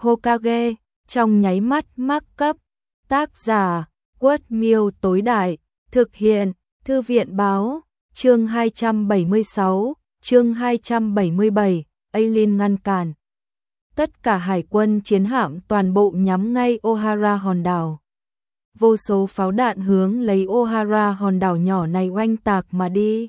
Hokage, trong nháy mắt mắc cấp. Tác giả, Quất Miêu tối đại, thực hiện, Thư viện báo, chương 276, chương 277, Alien ngăn cản. Tất cả hải quân chiến hạm toàn bộ nhắm ngay Ohara hòn đảo. Vô số pháo đạn hướng lấy Ohara hòn đảo nhỏ này oanh tạc mà đi.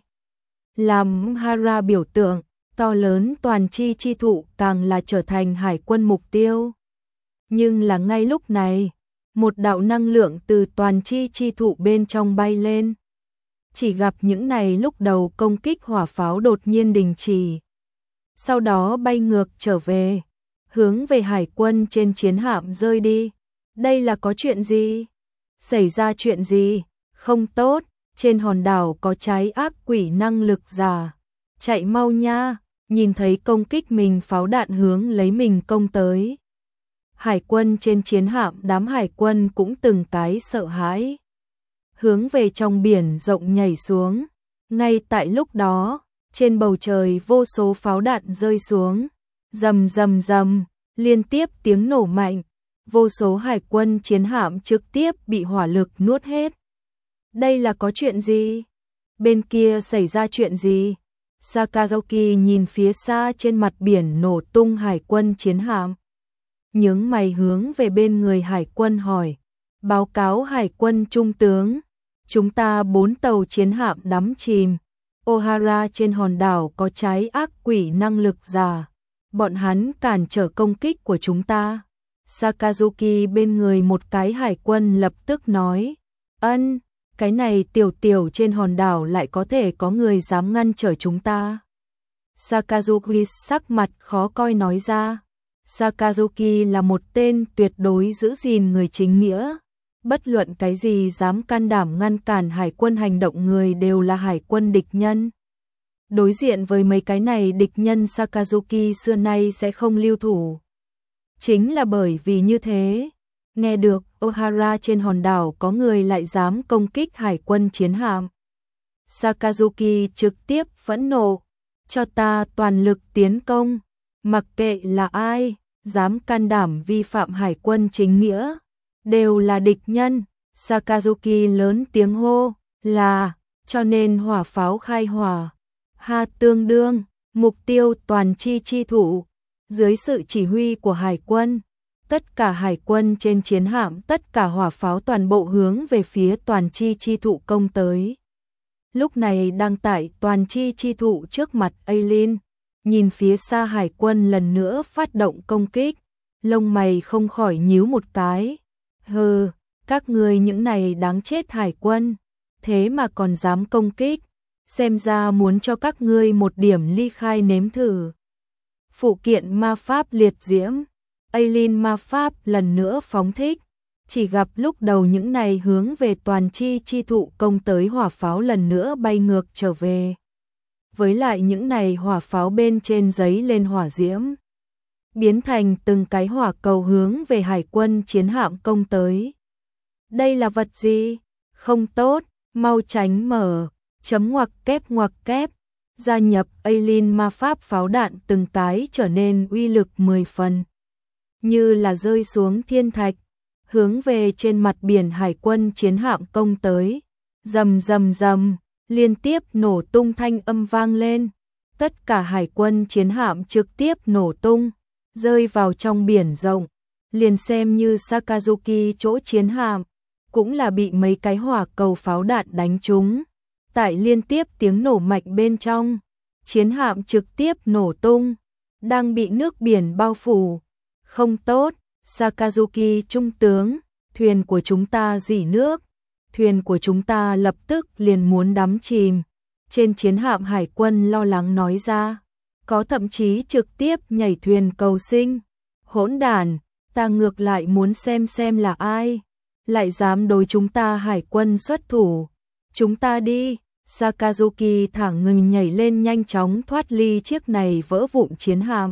Làm Hara biểu tượng, to lớn toàn chi thụ càng là trở thành hải quân mục tiêu. Nhưng là ngay lúc này, một đạo năng lượng từ toàn chi thụ bên trong bay lên. Chỉ gặp những này lúc đầu công kích hỏa pháo đột nhiên đình chỉ. Sau đó bay ngược trở về, hướng về hải quân trên chiến hạm rơi đi. Đây là có chuyện gì? Xảy ra chuyện gì? Không tốt, trên hòn đảo có trái ác quỷ năng lực giả. Chạy mau nha, nhìn thấy công kích mình pháo đạn hướng lấy mình công tới. Hải quân trên chiến hạm đám hải quân cũng từng cái sợ hãi. Hướng về trong biển rộng nhảy xuống. Ngay tại lúc đó, trên bầu trời vô số pháo đạn rơi xuống. Rầm rầm rầm, liên tiếp tiếng nổ mạnh. Vô số hải quân chiến hạm trực tiếp bị hỏa lực nuốt hết. Đây là có chuyện gì? Bên kia xảy ra chuyện gì? Sakazuki nhìn phía xa trên mặt biển nổ tung hải quân chiến hạm. Nhướng mày hướng về bên người hải quân hỏi. Báo cáo hải quân trung tướng. Chúng ta 4 tàu chiến hạm đắm chìm. Ohara trên hòn đảo có trái ác quỷ năng lực giả. Bọn hắn cản trở công kích của chúng ta. Sakazuki bên người một cái hải quân lập tức nói. Ân, cái này tiểu trên hòn đảo lại có thể có người dám ngăn trở chúng ta. Sakazuki sắc mặt khó coi nói ra. Sakazuki là một tên tuyệt đối giữ gìn người chính nghĩa. Bất luận cái gì dám can đảm ngăn cản hải quân hành động người đều là hải quân địch nhân. Đối diện với mấy cái này địch nhân Sakazuki xưa nay sẽ không lưu thủ. Chính là bởi vì như thế, nghe được Ohara trên hòn đảo có người lại dám công kích hải quân chiến hạm. Sakazuki trực tiếp phẫn nộ, cho ta toàn lực tiến công, mặc kệ là ai, dám can đảm vi phạm hải quân chính nghĩa, đều là địch nhân. Sakazuki lớn tiếng hô, là, cho nên hỏa pháo khai hỏa. Ha tương đương, mục tiêu toàn chi thủ. Dưới sự chỉ huy của hải quân, tất cả hải quân trên chiến hạm tất cả hỏa pháo toàn bộ hướng về phía toàn chi thụ công tới. Lúc này đang tại toàn chi thụ trước mặt Alien, nhìn phía xa hải quân lần nữa phát động công kích, lông mày không khỏi nhíu một cái. Hừ, các ngươi những này đáng chết hải quân, thế mà còn dám công kích, xem ra muốn cho các ngươi một điểm ly khai nếm thử. Phụ kiện ma pháp liệt diễm, Alien ma pháp lần nữa phóng thích, chỉ gặp lúc đầu những này hướng về toàn chi thụ công tới hỏa pháo lần nữa bay ngược trở về. Với lại những này hỏa pháo bên trên giấy lên hỏa diễm, biến thành từng cái hỏa cầu hướng về hải quân chiến hạm công tới. Đây là vật gì? Không tốt, mau tránh mở, chấm ngoặc kép. Gia nhập Alien ma pháp pháo đạn từng cái trở nên uy lực 10 phần. Như là rơi xuống thiên thạch, hướng về trên mặt biển hải quân chiến hạm công tới. Rầm rầm rầm, liên tiếp nổ tung thanh âm vang lên. Tất cả hải quân chiến hạm trực tiếp nổ tung, rơi vào trong biển rộng. Liền xem như Sakazuki chỗ chiến hạm, cũng là bị mấy cái hỏa cầu pháo đạn đánh trúng. Tại liên tiếp tiếng nổ mạnh bên trong, chiến hạm trực tiếp nổ tung, đang bị nước biển bao phủ. Không tốt, Sakazuki trung tướng, thuyền của chúng ta rỉ nước, thuyền của chúng ta lập tức liền muốn đắm chìm. Trên chiến hạm hải quân lo lắng nói ra, có thậm chí trực tiếp nhảy thuyền cầu sinh. Hỗn đản, ta ngược lại muốn xem là ai, lại dám đối chúng ta hải quân xuất thủ. Chúng ta đi. Sakazuki thẳng ngừng nhảy lên nhanh chóng thoát ly chiếc này vỡ vụn chiến hạm.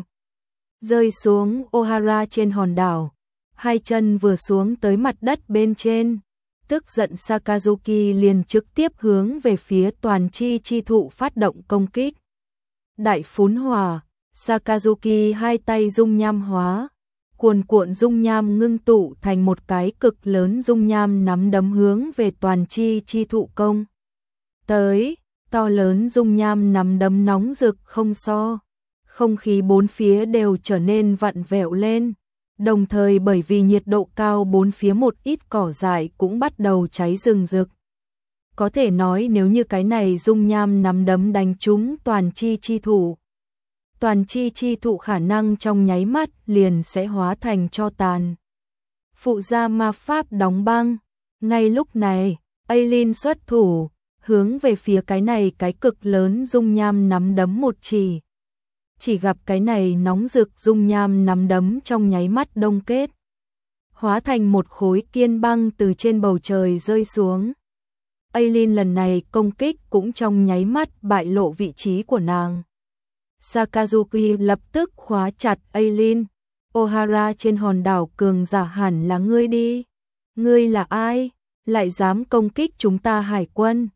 Rơi xuống Ohara trên hòn đảo, hai chân vừa xuống tới mặt đất bên trên. Tức giận Sakazuki liền trực tiếp hướng về phía toàn chi thụ phát động công kích. Đại phún hỏa, Sakazuki hai tay dung nham hóa, cuồn cuộn dung nham ngưng tụ thành một cái cực lớn dung nham nắm đấm hướng về toàn chi thụ công. Tới, to lớn dung nham nắm đấm nóng rực không so. Không khí bốn phía đều trở nên vặn vẹo lên. Đồng thời bởi vì nhiệt độ cao bốn phía một ít cỏ dại cũng bắt đầu cháy rừng rực. Có thể nói nếu như cái này dung nham nắm đấm đánh trúng toàn chi thụ. Toàn chi thụ khả năng trong nháy mắt liền sẽ hóa thành tro tàn. Phụ gia ma pháp đóng băng. Ngay lúc này, Aileen xuất thủ, hướng về phía cái này cái cực lớn dung nham nắm đấm một chỉ. Chỉ gặp cái này nóng rực dung nham nắm đấm trong nháy mắt đông kết. Hóa thành một khối kiên băng từ trên bầu trời rơi xuống. Aileen lần này công kích cũng trong nháy mắt bại lộ vị trí của nàng. Sakazuki lập tức khóa chặt Aileen. Ohara trên hòn đảo cường giả hẳn là ngươi đi. Ngươi là ai? Lại dám công kích chúng ta hải quân?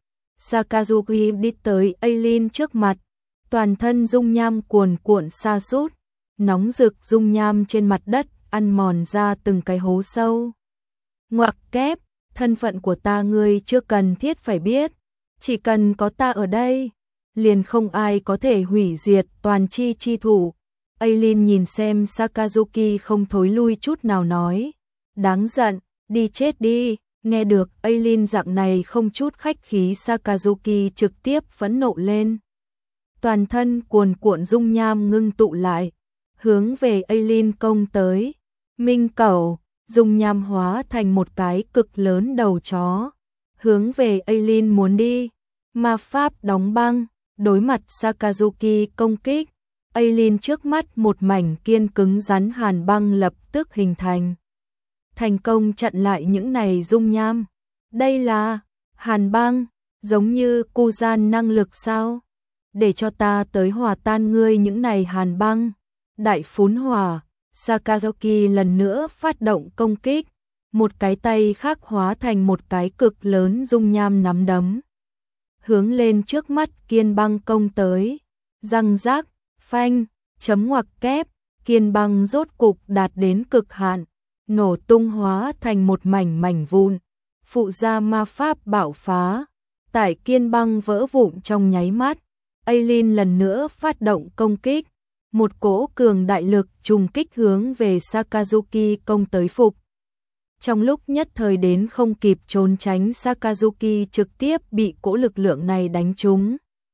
Sakazuki đi tới Aileen trước mặt. Toàn thân dung nham cuồn cuộn sa sút. Nóng rực dung nham trên mặt đất ăn mòn ra từng cái hố sâu. Ngoặc kép, thân phận của ta ngươi chưa cần thiết phải biết. Chỉ cần có ta ở đây, liền không ai có thể hủy diệt toàn chi thủ. Aileen nhìn xem Sakazuki không thối lui chút nào nói. Đáng giận, đi chết đi. Nghe được Aileen dạng này không chút khách khí, Sakazuki trực tiếp phẫn nộ lên. Toàn thân cuồn cuộn dung nham ngưng tụ lại, hướng về Aileen công tới. Minh cẩu, dung nham hóa thành một cái cực lớn đầu chó, hướng về Aileen muốn đi. Ma pháp đóng băng, đối mặt Sakazuki công kích, Aileen trước mắt một mảnh kiên cứng rắn hàn băng lập tức hình thành. Thành công chặn lại những này dung nham. Đây là hàn băng, giống như cu gian năng lực sao? Để cho ta tới hòa tan ngươi những này hàn băng. Đại phún hỏa, Sakazuki lần nữa phát động công kích. Một cái tay khác hóa thành một cái cực lớn dung nham nắm đấm. Hướng lên trước mắt kiên băng công tới. Răng rác, phanh, chấm ngoặc kép, kiên băng rốt cục đạt đến cực hạn. Nổ tung hóa thành một mảnh vụn. Phụ gia ma pháp bạo phá. Tại kiên băng vỡ vụn trong nháy mắt. Aileen lần nữa phát động công kích. Một cỗ cường đại lực trùng kích hướng về Sakazuki công tới phục. Trong lúc nhất thời đến không kịp trốn tránh, Sakazuki trực tiếp bị cỗ lực lượng này đánh trúng.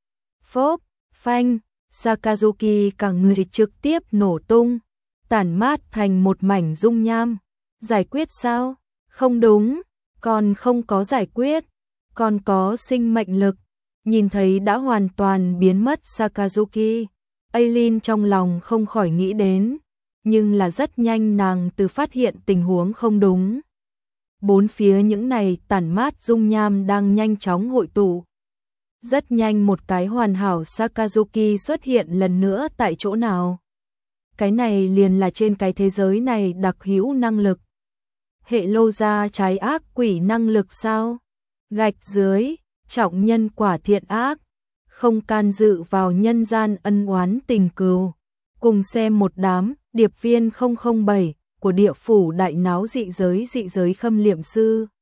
Phốp, phanh, Sakazuki cả người trực tiếp nổ tung, tản mát thành một mảnh dung nham. Giải quyết sao? Không đúng, còn không có giải quyết, còn có sinh mệnh lực. Nhìn thấy đã hoàn toàn biến mất Sakazuki, Aileen trong lòng không khỏi nghĩ đến, nhưng là rất nhanh nàng từ phát hiện tình huống không đúng. Bốn phía những này tản mát dung nham đang nhanh chóng hội tụ. Rất nhanh một cái hoàn hảo Sakazuki xuất hiện lần nữa tại chỗ nào. Cái này liền là trên cái thế giới này đặc hữu năng lực. Hệ lô gia trái ác quỷ năng lực sao? Gạch dưới, trọng nhân quả thiện ác, không can dự vào nhân gian ân oán tình cừu. Cùng xem một đám điệp viên 007 của địa phủ đại náo dị giới khâm liệm sư.